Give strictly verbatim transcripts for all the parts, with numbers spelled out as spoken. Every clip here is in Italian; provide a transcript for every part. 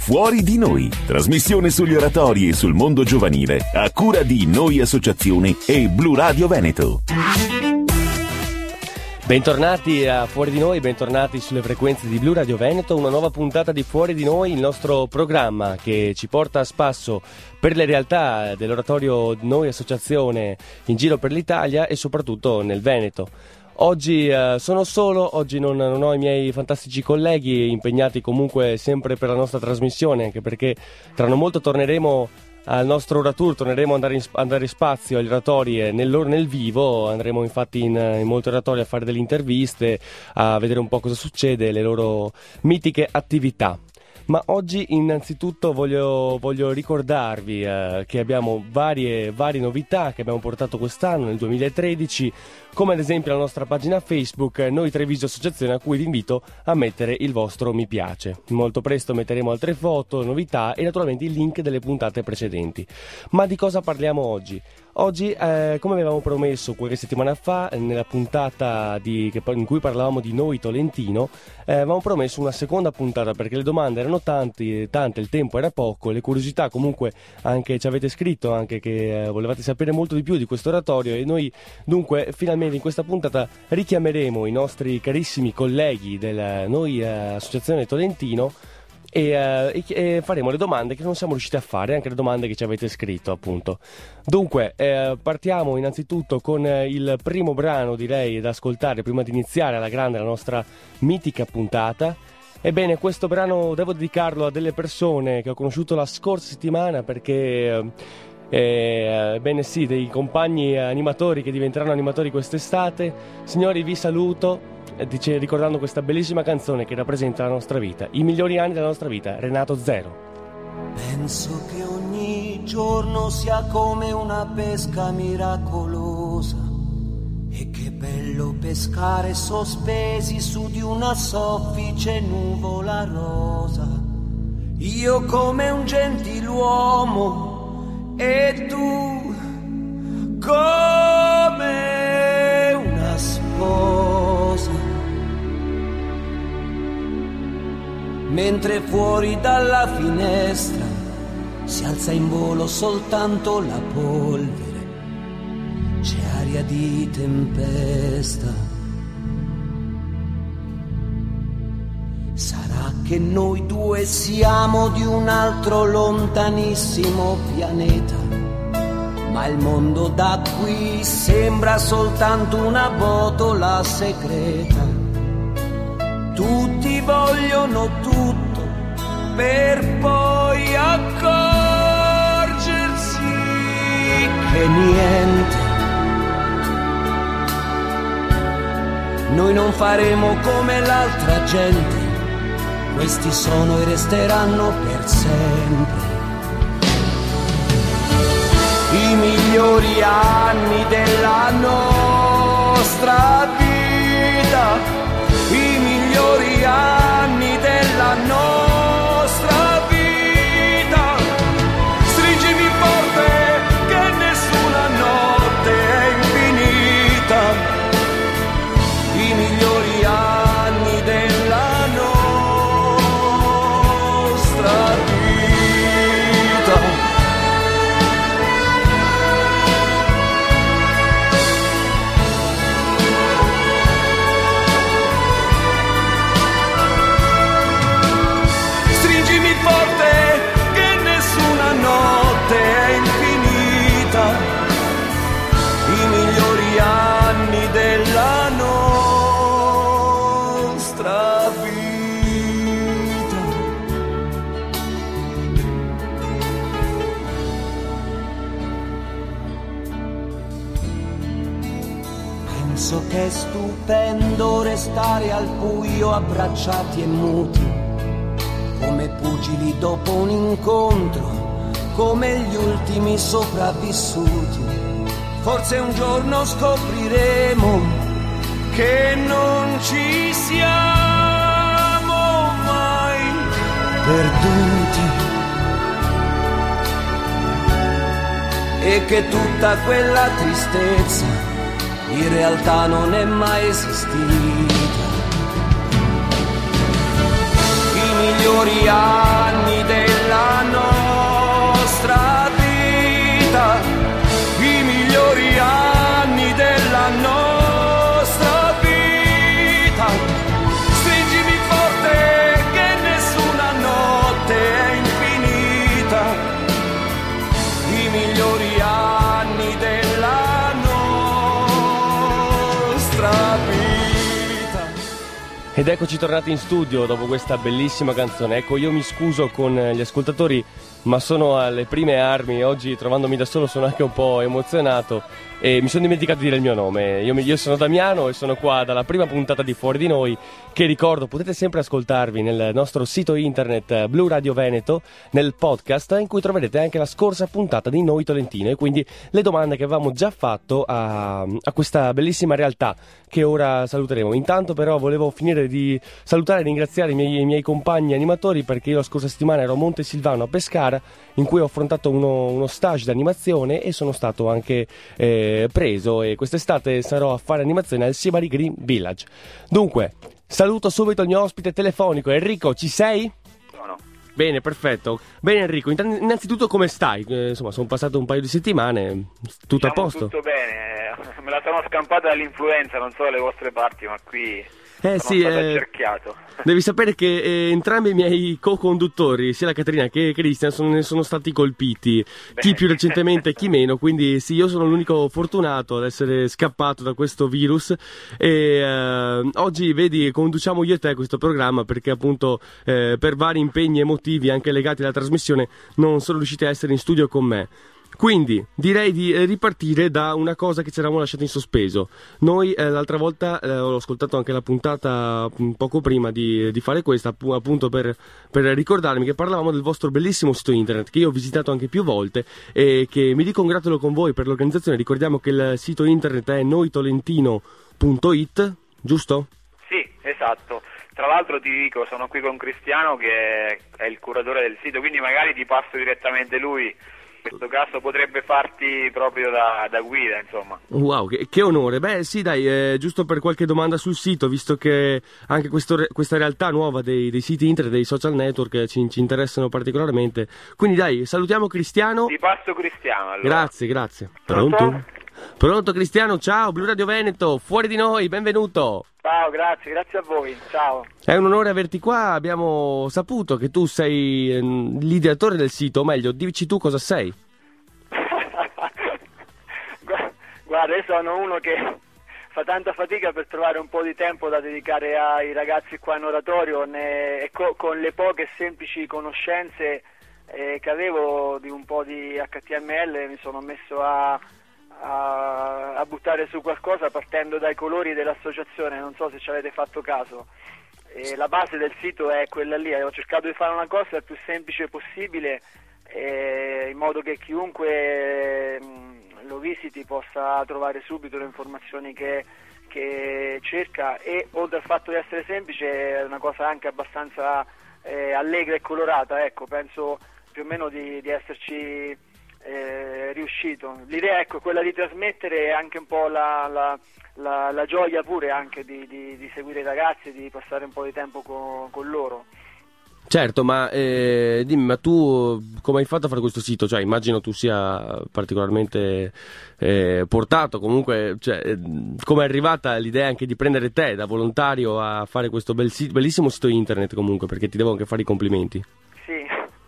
Fuori di Noi, trasmissione sugli oratori e sul mondo giovanile, a cura di Noi Associazione e Blu Radio Veneto. Bentornati a Fuori di Noi, bentornati sulle frequenze di Blu Radio Veneto, una nuova puntata di Fuori di Noi, il nostro programma che ci porta a spasso per le realtà dell'oratorio Noi Associazione in giro per l'Italia e soprattutto nel Veneto. Oggi eh, sono solo, oggi non, non ho i miei fantastici colleghi impegnati comunque sempre per la nostra trasmissione, anche perché tra non molto torneremo al nostro oratour, torneremo ad andare in, andare in spazio agli oratori nel, nel vivo, andremo infatti in, in molti oratori a fare delle interviste, a vedere un po' cosa succede, le loro mitiche attività. Ma oggi innanzitutto voglio, voglio ricordarvi eh, che abbiamo varie, varie novità che abbiamo portato quest'anno, nel duemilatredici, come ad esempio la nostra pagina Facebook Noi Treviso Associazione, a cui vi invito a mettere il vostro mi piace. Molto presto metteremo altre foto, novità e naturalmente il link delle puntate precedenti. Ma di cosa parliamo oggi? Oggi, eh, come avevamo promesso qualche settimana fa, nella puntata di, che, in cui parlavamo di Noi Tolentino, eh, avevamo promesso una seconda puntata perché le domande erano tanti, tante, il tempo era poco, le curiosità comunque anche ci avete scritto anche che eh, volevate sapere molto di più di questo oratorio e noi dunque finalmente in questa puntata richiameremo i nostri carissimi colleghi della Noi eh, Associazione Tolentino E, uh, e faremo le domande che non siamo riusciti a fare, anche le domande che ci avete scritto appunto. Dunque eh, partiamo innanzitutto con eh, il primo brano, direi, da ascoltare prima di iniziare alla grande la nostra mitica puntata. Ebbene, questo brano devo dedicarlo a delle persone che ho conosciuto la scorsa settimana perché eh, ebbene sì, dei compagni animatori che diventeranno animatori quest'estate. Signori, vi saluto dice, ricordando questa bellissima canzone che rappresenta la nostra vita, i migliori anni della nostra vita, Renato Zero. Penso che ogni giorno sia come una pesca miracolosa e che bello pescare sospesi su di una soffice nuvola rosa. Io come un gentiluomo e tu come una sposa. Mentre fuori dalla finestra si alza in volo soltanto la polvere, c'è aria di tempesta. Sarà che noi due siamo di un altro lontanissimo pianeta, ma il mondo da qui sembra soltanto una botola segreta. Tutti vogliono tutto per poi accorgersi che niente. Noi non faremo come l'altra gente, questi sono e resteranno per sempre i migliori anni della nostra vita. I migliori anni della nostra vita. Stringimi forte che nessuna notte è infinita. I migliori anni della nostra vita. Penso che è stupendo restare al buio abbracciati e muti, come pugili dopo un incontro, come gli ultimi sopravvissuti. Forse un giorno scopriremo che non ci siamo mai perduti e che tutta quella tristezza in realtà non è mai esistita. I migliori anni del Ed eccoci tornati in studio dopo questa bellissima canzone. Ecco, io mi scuso con gli ascoltatori, ma sono alle prime armi. Oggi, trovandomi da solo, sono anche un po' emozionato e mi sono dimenticato di dire il mio nome. Io, io sono Damiano e sono qua dalla prima puntata di Fuori di Noi, che ricordo potete sempre ascoltarvi nel nostro sito internet Blu Radio Veneto, nel podcast, in cui troverete anche la scorsa puntata di Noi Tolentino e quindi le domande che avevamo già fatto a, a questa bellissima realtà che ora saluteremo. Intanto però volevo finire di salutare e ringraziare i miei, i miei compagni animatori, perché io la scorsa settimana ero a Montesilvano a Pescara, in cui ho affrontato uno, uno stage di animazione e sono stato anche eh, preso, e quest'estate sarò a fare animazione al Sibari Green Village. Dunque, saluto subito il mio ospite telefonico. Enrico, ci sei? Sono. Bene, perfetto. Bene Enrico, innanzitutto come stai? Eh, insomma, sono passate un paio di settimane, tutto diciamo a posto? Tutto bene, me la sono scampata dall'influenza, non so le vostre parti, ma qui eh, sono sì, stato eh, accerchiato. Devi sapere che eh, entrambi i miei co-conduttori, sia la Caterina che Cristian, sono, ne sono stati colpiti, bene. Chi più recentemente e chi meno, quindi sì, io sono l'unico fortunato ad essere scappato da questo virus e eh, oggi, vedi, conduciamo io e te questo programma perché appunto eh, per vari impegni emotivi anche legati alla trasmissione non sono riusciti a essere in studio con me. Quindi direi di ripartire da una cosa che ci eravamo lasciati in sospeso. Noi eh, l'altra volta eh, ho ascoltato anche la puntata un poco prima di, di fare questa, appunto per, per ricordarmi che parlavamo del vostro bellissimo sito internet che io ho visitato anche più volte e che mi ricongratulo con voi per l'organizzazione. Ricordiamo che il sito internet è noitolentino punto it, giusto? Sì, esatto. Tra l'altro ti dico, sono qui con Cristiano che è il curatore del sito, quindi magari ti passo direttamente lui. In questo caso potrebbe farti proprio da, da guida, insomma. Wow, che, che onore. Beh sì, dai, eh, giusto per qualche domanda sul sito, visto che anche questo, questa realtà nuova dei, dei siti internet, dei social network ci, ci interessano particolarmente. Quindi dai, salutiamo Cristiano. Ti passo Cristiano allora. Grazie, grazie. Pronto? Pronto? Pronto Cristiano, ciao, Blu Radio Veneto, Fuori di Noi, benvenuto. Ciao, grazie, grazie a voi, ciao. È un onore averti qua, abbiamo saputo che tu sei eh, l'ideatore del sito, o meglio, dici tu cosa sei. Guarda, io sono uno che fa tanta fatica per trovare un po' di tempo da dedicare ai ragazzi qua in oratorio ne, e co, con le poche semplici conoscenze eh, che avevo di un po' di acca ti emme elle mi sono messo a... A, a buttare su qualcosa partendo dai colori dell'associazione. Non so se ci avete fatto caso, e la base del sito è quella lì. Ho cercato di fare una cosa il più semplice possibile eh, in modo che chiunque mh, lo visiti possa trovare subito le informazioni che, che cerca, e oltre al fatto di essere semplice è una cosa anche abbastanza eh, allegra e colorata. Ecco, penso più o meno di, di esserci Eh, riuscito. L'idea, ecco, è quella di trasmettere anche un po' la, la, la, la gioia pure anche di, di, di seguire i ragazzi e di passare un po' di tempo con, con loro. Certo, ma eh, dimmi, ma tu come hai fatto a fare questo sito? Cioè, immagino tu sia particolarmente eh, portato, comunque, cioè, come è arrivata l'idea anche di prendere te da volontario a fare questo bel sito, bellissimo sito internet, comunque, perché ti devo anche fare i complimenti. Sì.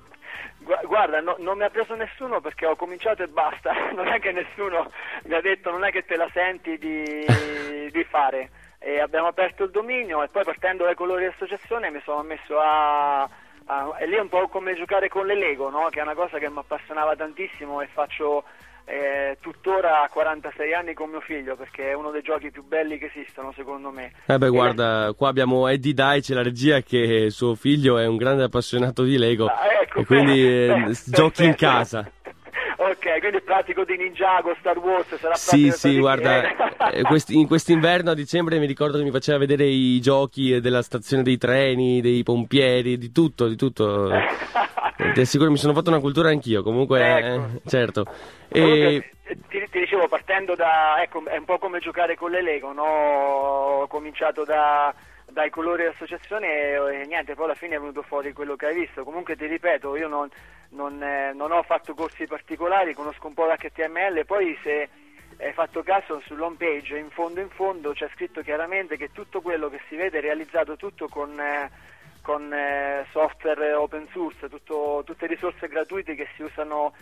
Guarda, no, non mi ha preso nessuno perché ho cominciato e basta, non è che nessuno mi ha detto non è che te la senti di, di fare. E abbiamo aperto il dominio e poi partendo dai colori dell'associazione mi sono messo a, a... e lì è un po' come giocare con le Lego, no? Che è una cosa che mi appassionava tantissimo e faccio eh, tuttora a quarantasei anni con mio figlio, perché è uno dei giochi più belli che esistono secondo me. Eh beh, e guarda, la... qua abbiamo Eddie Daice, la regia, che suo figlio è un grande appassionato di Lego ah, ecco, e quindi beh, eh, giochi in perfetto. casa. Ok, quindi pratico di Ninjago, Star Wars, sarà Sì, pratica, sì, guarda, eh, questi, in quest'inverno a dicembre mi ricordo che mi faceva vedere i giochi della stazione dei treni, dei pompieri, di tutto, di tutto. Ti assicuro, mi sono fatto una cultura anch'io, comunque, ecco. eh, certo. E... E... Ti, ti dicevo, partendo da, ecco, è un po' come giocare con le Lego, no? Ho cominciato da... dai colori dell'associazione e, e niente, poi alla fine è venuto fuori quello che hai visto. Comunque ti ripeto, io non, non, eh, non ho fatto corsi particolari, conosco un po' l'acca ti emme elle, poi se hai fatto caso sull'home page in fondo in fondo c'è scritto chiaramente che tutto quello che si vede è realizzato tutto con, eh, con eh, software open source, tutto, tutte risorse gratuite che si usano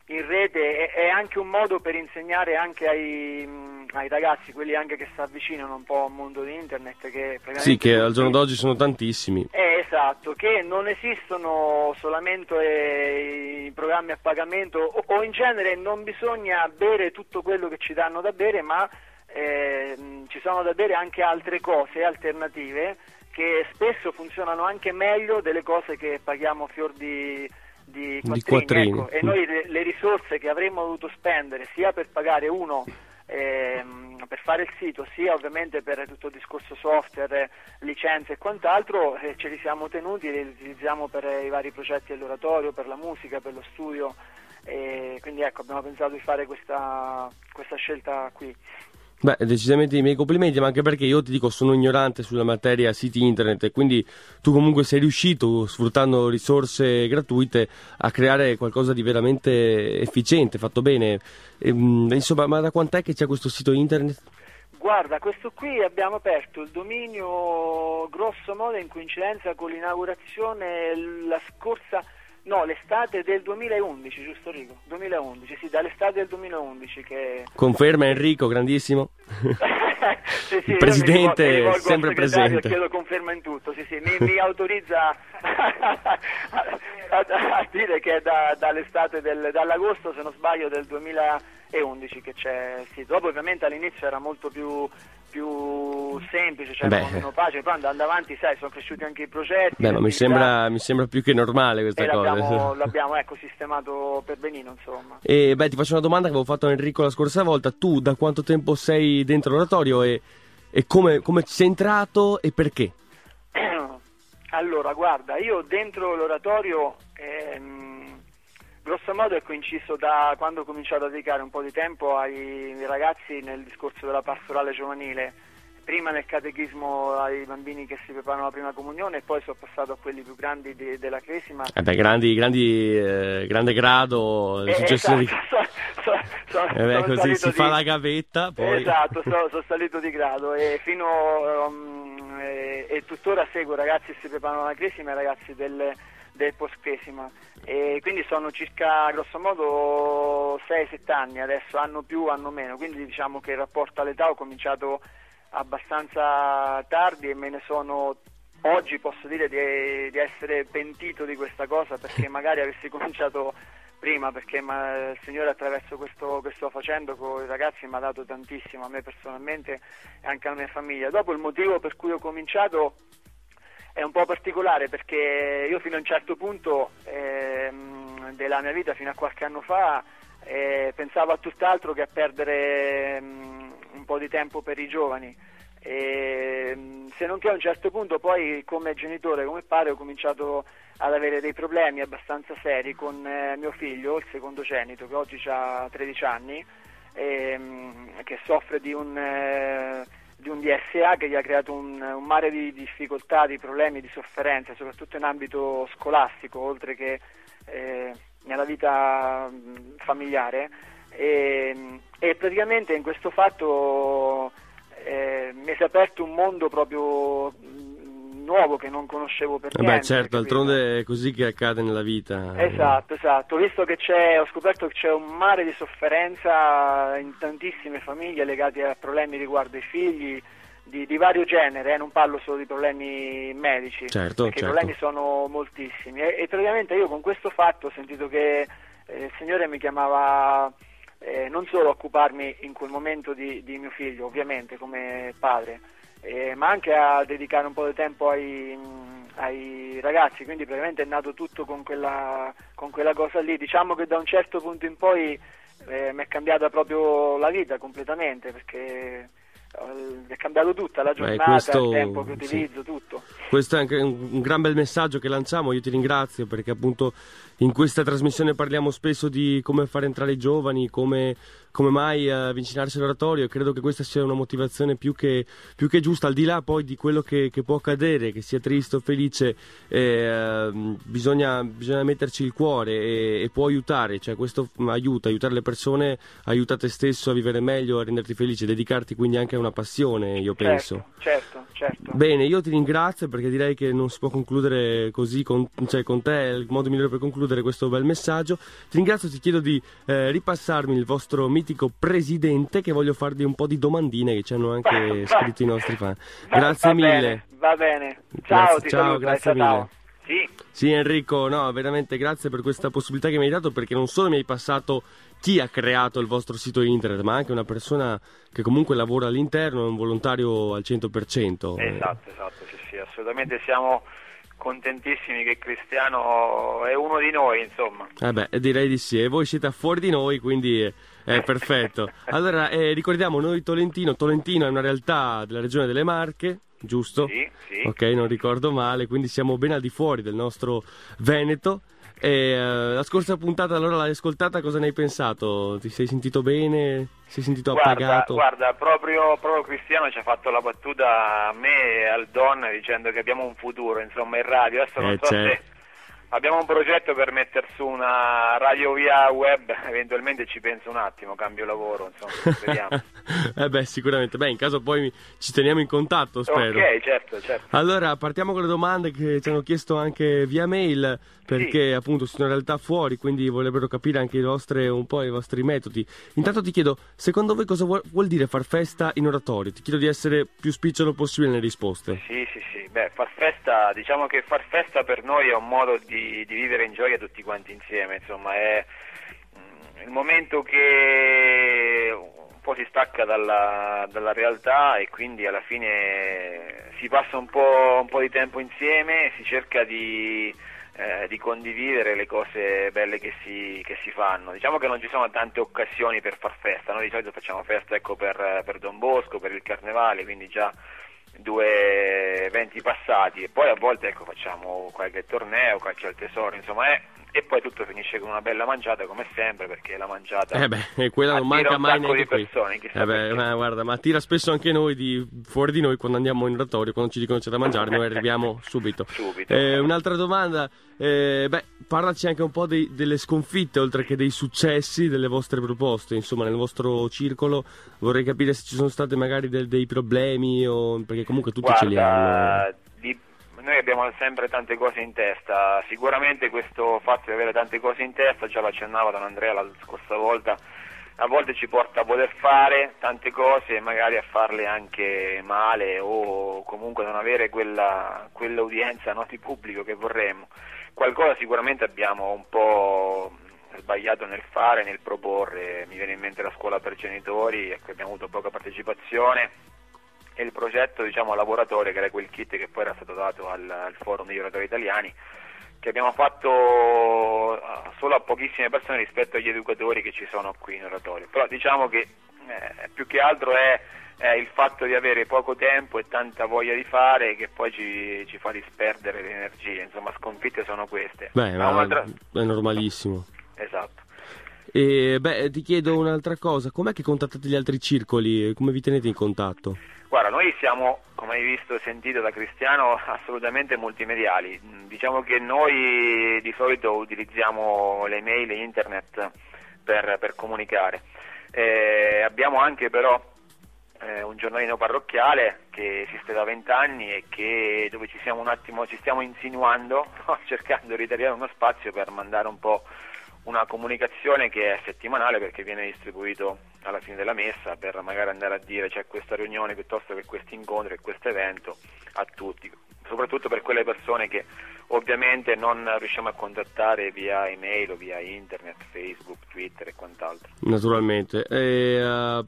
in rete, è, è anche un modo per insegnare anche ai, mh, ai ragazzi, quelli anche che si avvicinano un po' al mondo di internet, che sì, che al giorno d'oggi sono tantissimi. Eh, esatto, che non esistono solamente eh, i programmi a pagamento o, o in genere non bisogna bere tutto quello che ci danno da bere, ma eh, ci sono da bere anche altre cose alternative che spesso funzionano anche meglio delle cose che paghiamo a fior di di quattrini, di quattrini. Ecco. E noi le, le risorse che avremmo dovuto spendere sia per pagare uno ehm, per fare il sito, sia ovviamente per tutto il discorso software, licenze e quant'altro, eh, ce li siamo tenuti e li utilizziamo per eh, i vari progetti dell'oratorio, per la musica, per lo studio, e quindi ecco, abbiamo pensato di fare questa, questa scelta qui. Beh, decisamente i miei complimenti, ma anche perché io ti dico sono ignorante sulla materia siti internet e quindi tu comunque sei riuscito, sfruttando risorse gratuite, a creare qualcosa di veramente efficiente, fatto bene. E, insomma, ma da quant'è che c'è questo sito internet? Guarda, questo qui abbiamo aperto il dominio grosso modo in coincidenza con l'inaugurazione la scorsa... No, l'estate del duemilaundici, giusto Rico? duemilaundici, sì, dall'estate del duemilaundici che... Conferma Enrico, grandissimo. Sì, sì, il presidente mi rivolgo, mi rivolgo sempre presente. Chiedo conferma in tutto, sì, sì, mi, mi autorizza a, a, a dire che è da, dall'estate, del, dall'agosto, se non sbaglio, del duemilaundici che c'è il sito. Dopo ovviamente all'inizio era molto più... più semplice, cioè meno facile, poi andando avanti, sai, sono cresciuti anche i progetti. Beh, ma mi sembra, mi sembra più che normale questa e cosa. L'abbiamo, l'abbiamo ecco, sistemato per benino, insomma. E beh, ti faccio una domanda che avevo fatto a Enrico la scorsa volta. Tu da quanto tempo sei dentro l'oratorio e, e come, come sei entrato e perché? Allora, guarda, io dentro l'oratorio ehm, grosso modo è coinciso da quando ho cominciato a dedicare un po' di tempo ai ragazzi nel discorso della pastorale giovanile, prima nel catechismo ai bambini che si preparano alla prima comunione e poi sono passato a quelli più grandi di, della Cresima. Eh beh, grandi, grandi, eh, grande grado, eh, successione esatto, so, so, so, eh beh, così si di... fa la gavetta poi. Esatto, sono so salito di grado e fino um, e, e tuttora seguo ragazzi che si preparano alla Cresima e ragazzi del del post-Cresima, e quindi sono circa grosso modo sei sette anni adesso, anno più, anno meno, quindi diciamo che il rapporto all'età ho cominciato abbastanza tardi e me ne sono, oggi posso dire di, di essere pentito di questa cosa, perché magari avessi cominciato prima, perché ma, il Signore attraverso questo che sto facendo con i ragazzi mi ha dato tantissimo, a me personalmente e anche alla mia famiglia. Dopo il motivo per cui ho cominciato è un po' particolare, perché io fino a un certo punto ehm, della mia vita, fino a qualche anno fa, eh, pensavo a tutt'altro che a perdere um, un po' di tempo per i giovani, e, um, se non che a un certo punto poi come genitore, come padre, ho cominciato ad avere dei problemi abbastanza seri con eh, mio figlio, il secondogenito, che oggi ha tredici anni, e, um, che soffre di un... Eh, di un D S A che gli ha creato un, un mare di difficoltà, di problemi, di sofferenze, soprattutto in ambito scolastico, oltre che eh, nella vita mh, familiare, e, e praticamente in questo fatto eh, mi si è aperto un mondo proprio mh, nuovo che non conoscevo per eh niente. Beh, certo, d'altronde è così che accade nella vita. Esatto, esatto. Visto che c'è, ho scoperto che c'è un mare di sofferenza in tantissime famiglie legati a problemi riguardo i figli di, di vario genere, eh? Non parlo solo di problemi medici, certo, perché certo. i problemi sono moltissimi. E, e praticamente io con questo fatto ho sentito che eh, il Signore mi chiamava eh, non solo a occuparmi in quel momento di, di mio figlio, ovviamente come padre, Eh, ma anche a dedicare un po' di tempo ai, ai ragazzi, quindi praticamente è nato tutto con quella, con quella cosa lì. Diciamo che da un certo punto in poi eh, mi è cambiata proprio la vita completamente, perché è cambiato tutta la giornata, Beh, questo, il tempo che utilizzo, sì. Tutto. Questo è anche un, un gran bel messaggio che lanciamo, io ti ringrazio, perché appunto in questa trasmissione parliamo spesso di come fare entrare i giovani, come, come mai avvicinarsi all'oratorio, e credo che questa sia una motivazione più che, più che giusta, al di là poi di quello che, che può accadere, che sia triste o felice, eh, bisogna, bisogna metterci il cuore e, e può aiutare, cioè questo aiuta, aiutare le persone, aiuta te stesso a vivere meglio, a renderti felice, dedicarti quindi anche a una passione, io penso. Certo, certo, certo. Bene, io ti ringrazio. ringrazio perché direi che non si può concludere così con, cioè, con te, è il modo migliore per concludere questo bel messaggio. Ti ringrazio, ti chiedo di eh, ripassarmi il vostro mitico presidente, che voglio farvi un po' di domandine che ci hanno anche scritto i nostri fan. Grazie va mille. Bene, va bene. Ciao, Grazie, ti ciao, saluto, grazie ciao, mille. ciao. Sì, Sì, Enrico, no, veramente grazie per questa possibilità che mi hai dato, perché non solo mi hai passato chi ha creato il vostro sito internet, ma anche una persona che comunque lavora all'interno, è un volontario al cento per cento. esatto, esatto, sì, sì, assolutamente siamo contentissimi che Cristiano è uno di noi, insomma. Eh beh, direi di sì, e voi siete a fuori di noi, quindi è, è perfetto. Allora, eh, ricordiamo, noi Tolentino, Tolentino è una realtà della regione delle Marche, giusto? Sì, sì. Ok, non ricordo male, quindi siamo ben al di fuori del nostro Veneto. E, uh, la scorsa puntata allora l'hai ascoltata, cosa ne hai pensato? Ti sei sentito bene? Ti sei sentito Guarda, appagato? guarda, proprio, proprio Cristiano ci ha fatto la battuta a me e al Don dicendo che abbiamo un futuro, insomma, in radio. Adesso non Eh, so certo. se abbiamo un progetto per mettere su una radio via web, eventualmente ci penso un attimo, cambio lavoro, insomma, vediamo. eh beh, sicuramente. Beh, in caso poi ci teniamo in contatto, spero. Ok, certo, certo. Allora, partiamo con le domande che ci hanno chiesto anche via mail, perché Sì. appunto sono in realtà fuori, quindi vorrebbero capire anche i vostri, un po' i vostri metodi. Intanto ti chiedo, secondo voi cosa vuol, vuol dire far festa in oratorio? Ti chiedo di essere più spicciolo possibile nelle risposte. Sì, sì, sì, beh, far festa, diciamo che far festa per noi è un modo di, di vivere in gioia tutti quanti insieme, insomma, è mm, il momento che un po' si stacca dalla, dalla realtà e quindi alla fine si passa un po', un po' di tempo insieme, si cerca di, eh, di condividere le cose belle che si, che si fanno. Diciamo che non ci sono tante occasioni per far festa, noi di solito facciamo festa, ecco, per, per Don Bosco, per il Carnevale, quindi già due eventi passati, e poi a volte, ecco, facciamo qualche torneo, calcio al tesoro, insomma, è, e poi tutto finisce con una bella mangiata come sempre, perché la mangiata Eh beh, e quella non attira manca un mai sacco neanche di qui. persone, chissà Eh beh, perché. ma guarda, ma attira spesso anche noi di, fuori di noi quando andiamo in oratorio, quando ci dicono c'è da mangiare, noi arriviamo subito. Subito. Eh, un'altra domanda, eh, beh, parlaci anche un po' dei- delle sconfitte, oltre che dei successi delle vostre proposte, insomma, nel vostro circolo vorrei capire se ci sono state magari del- dei problemi, o, perché comunque tutti ce li hanno. Guarda, di- noi abbiamo sempre tante cose in testa, sicuramente questo fatto di avere tante cose in testa, già lo accennava Don Andrea la scorsa volta, a volte ci porta a poter fare tante cose e magari a farle anche male, o comunque non avere quella, quell'udienza, no, di pubblico che vorremmo. Qualcosa sicuramente abbiamo un po' sbagliato nel fare, nel proporre. Mi viene in mente la scuola per genitori, ecco, abbiamo avuto poca partecipazione, e il progetto, diciamo, laboratorio, che era quel kit che poi era stato dato al, al forum degli oratori italiani, che abbiamo fatto solo a pochissime persone rispetto agli educatori che ci sono qui in oratorio. Però diciamo che eh, più che altro è, è il fatto di avere poco tempo e tanta voglia di fare che poi ci, ci fa disperdere le energie. Insomma, sconfitte sono queste. Beh, Ma ma un'altra- è normalissimo. Esatto. E beh, ti chiedo un'altra cosa, com'è che contattate gli altri circoli? Come vi tenete in contatto? Guarda, noi siamo, come hai visto e sentito da Cristiano, assolutamente multimediali. Diciamo che noi di solito utilizziamo le mail e internet per, per comunicare. Eh, abbiamo anche però eh, un giornalino parrocchiale che esiste da vent'anni e che, dove ci siamo un attimo, ci stiamo insinuando, no? Cercando di ritagliare uno spazio per mandare un po' una comunicazione che è settimanale, perché viene distribuito alla fine della messa, per magari andare a dire c'è questa riunione piuttosto che questo incontro e questo evento a tutti, soprattutto per quelle persone che ovviamente non riusciamo a contattare via email o via internet, Facebook, Twitter e quant'altro. Naturalmente. E, uh,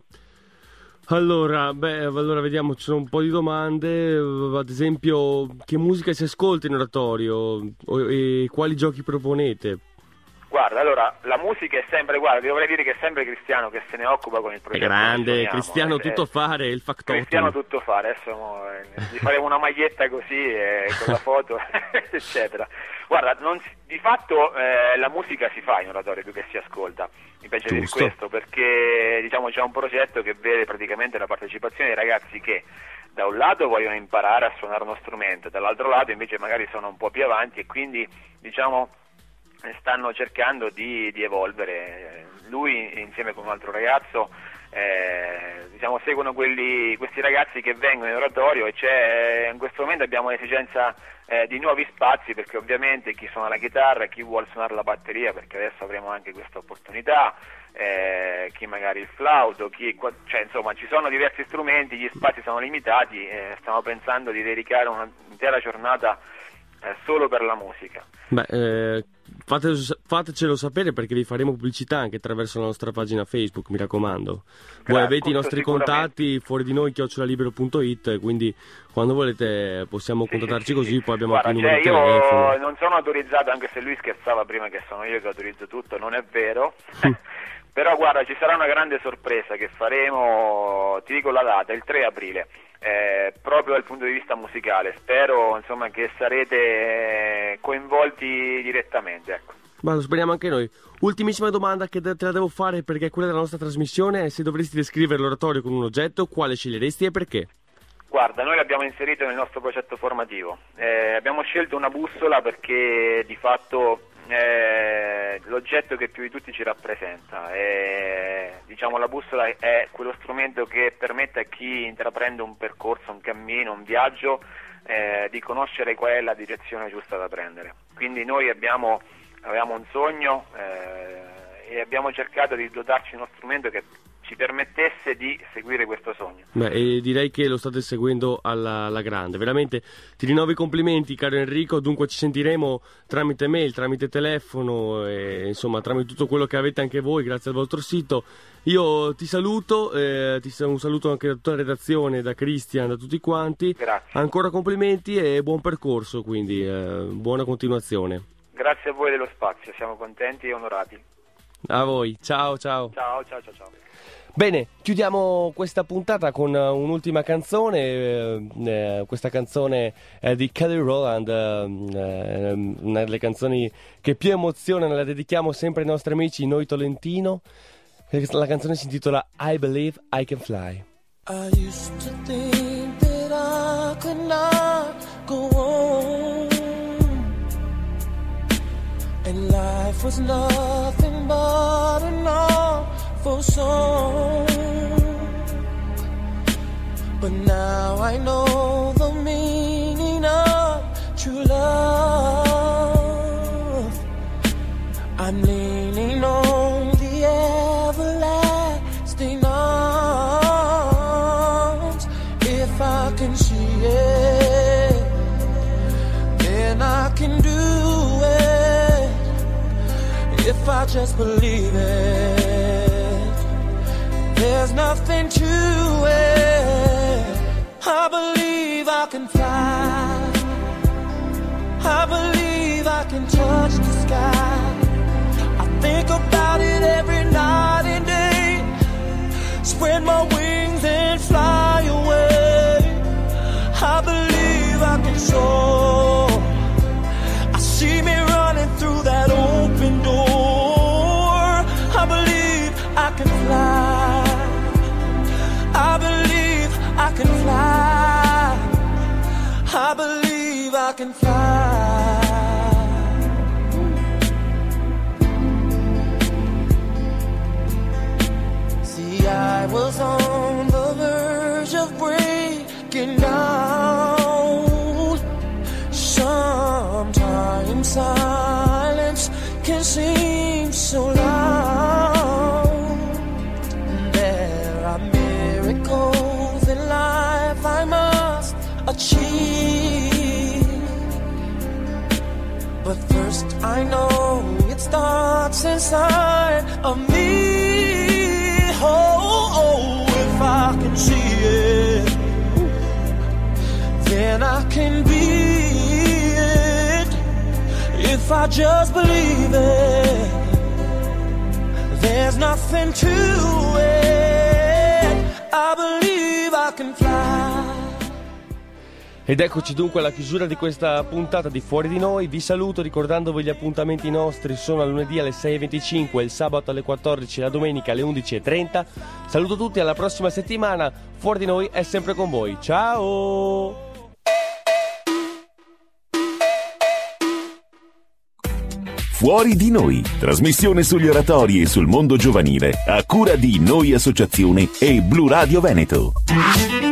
allora, beh, allora vediamo, ci sono un po' di domande, ad esempio che musica si ascolta in oratorio o, e quali giochi proponete? Guarda, allora, la musica è sempre, guarda, ti dovrei dire che è sempre Cristiano che se ne occupa con il È progetto. grande, che suoniamo. Cristiano Eh, tutto eh, fare, il factotum. Cristiano tutto fare, adesso mo, eh, gli faremo una maglietta così, eh, con la foto, eccetera. Guarda, non si- di fatto eh, la musica si fa in oratorio più che si ascolta, mi piace dire Giusto. questo, perché diciamo c'è un progetto che vede praticamente la partecipazione dei ragazzi che da un lato vogliono imparare a suonare uno strumento, dall'altro lato invece magari sono un po' più avanti e quindi diciamo stanno cercando di, di evolvere. Lui insieme con un altro ragazzo eh, diciamo, seguono quelli, questi ragazzi che vengono in oratorio, e c'è, in questo momento abbiamo l'esigenza eh, di nuovi spazi, perché ovviamente chi suona la chitarra, chi vuole suonare la batteria, perché adesso avremo anche questa opportunità, eh, chi magari il flauto, chi, cioè insomma ci sono diversi strumenti, gli spazi sono limitati, eh, stiamo pensando di dedicare un'intera giornata eh, solo per la musica. Beh, eh, fate, fatecelo sapere, perché vi faremo pubblicità anche attraverso la nostra pagina Facebook, mi raccomando. Voi Grazie, avete i nostri contatti fuori di noi chiocciola libero punto it, quindi quando volete possiamo sì, contattarci sì, così, sì. Poi abbiamo Guarda, anche il numero cioè, di telefono. Io non sono autorizzato, anche se lui scherzava prima che sono io che autorizzo tutto, non è vero. Però guarda, ci sarà una grande sorpresa che faremo, ti dico la data, il tre aprile. Eh, proprio dal punto di vista musicale, spero insomma che sarete coinvolti direttamente, ecco. Ma lo speriamo anche noi. Ultimissima domanda che te la devo fare, perché è quella della nostra trasmissione: se dovresti descrivere l'oratorio con un oggetto, quale sceglieresti e perché? Guarda, noi l'abbiamo inserito nel nostro progetto formativo, eh, abbiamo scelto una bussola perché di fatto è l'oggetto che più di tutti ci rappresenta. E, diciamo, la bussola è quello strumento che permette a chi intraprende un percorso, un cammino, un viaggio, eh, di conoscere qual è la direzione giusta da prendere. Quindi noi abbiamo, avevamo un sogno eh, e abbiamo cercato di dotarci di uno strumento che ci permettesse di seguire questo sogno. Beh, e direi che lo state seguendo alla, alla grande, veramente. Ti rinnovo i complimenti, caro Enrico. Dunque ci sentiremo tramite mail, tramite telefono, e, insomma tramite tutto quello che avete anche voi grazie al vostro sito. Io ti saluto, eh, ti un saluto anche da tutta la redazione, da Cristian, da tutti quanti. Grazie. Ancora complimenti e buon percorso, quindi eh, buona continuazione. Grazie a voi dello spazio, siamo contenti e onorati. A voi, ciao ciao. Ciao ciao ciao ciao. Bene, chiudiamo questa puntata con un'ultima canzone, eh, eh, questa canzone eh, di Kelly Rowland, eh, una delle canzoni che più emozionano, la dedichiamo sempre ai nostri amici Noi Tolentino. La canzone si intitola I Believe I Can Fly. I used to think that I could not go on, and life was nothing but an awful song. But now I know the meaning of true love. I'm leaning on the everlasting arms. If I can see it, then I can do it. If I just believe it, there's nothing to it. I believe I can fly. I believe I can touch the sky. I think about it every night and day. Spread my wings and fly away. I believe I can soar. I see me running through that open door. I believe I can fly. I believe I can fly. I believe I can fly. See, I was on the verge of breaking down. Sometimes silence can seem so loud. There are miracles in life I must achieve, but first I know it starts inside of me. Oh, oh, if I can see it, then I can be it. If I just believe it, there's nothing to it. I believe I can fly. Ed eccoci dunque alla chiusura di questa puntata di Fuori di Noi. Vi saluto ricordandovi gli appuntamenti nostri sono al lunedì alle sei e venticinque, il sabato alle quattordici, la domenica alle undici e trenta. Saluto tutti, alla prossima settimana. Fuori di Noi è sempre con voi. Ciao! Fuori di Noi, trasmissione sugli oratori e sul mondo giovanile, a cura di Noi Associazione e Blu Radio Veneto.